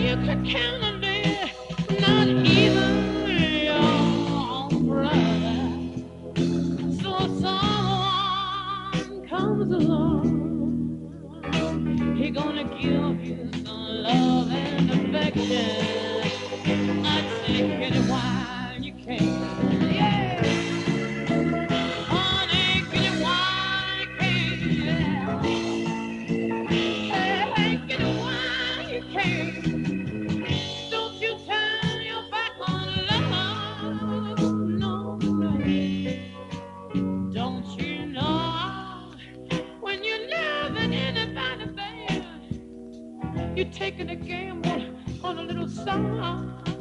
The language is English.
you could count on me, not even your own brother. So someone comes along, he gonna give you some love and affection. I take it while you can. Yeah, honey, get it while you can. Hey, get it while you can. Don't you turn your back on love. No, no. Don't you know when you're loving anybody, baby, you're taking a gamble on a little song.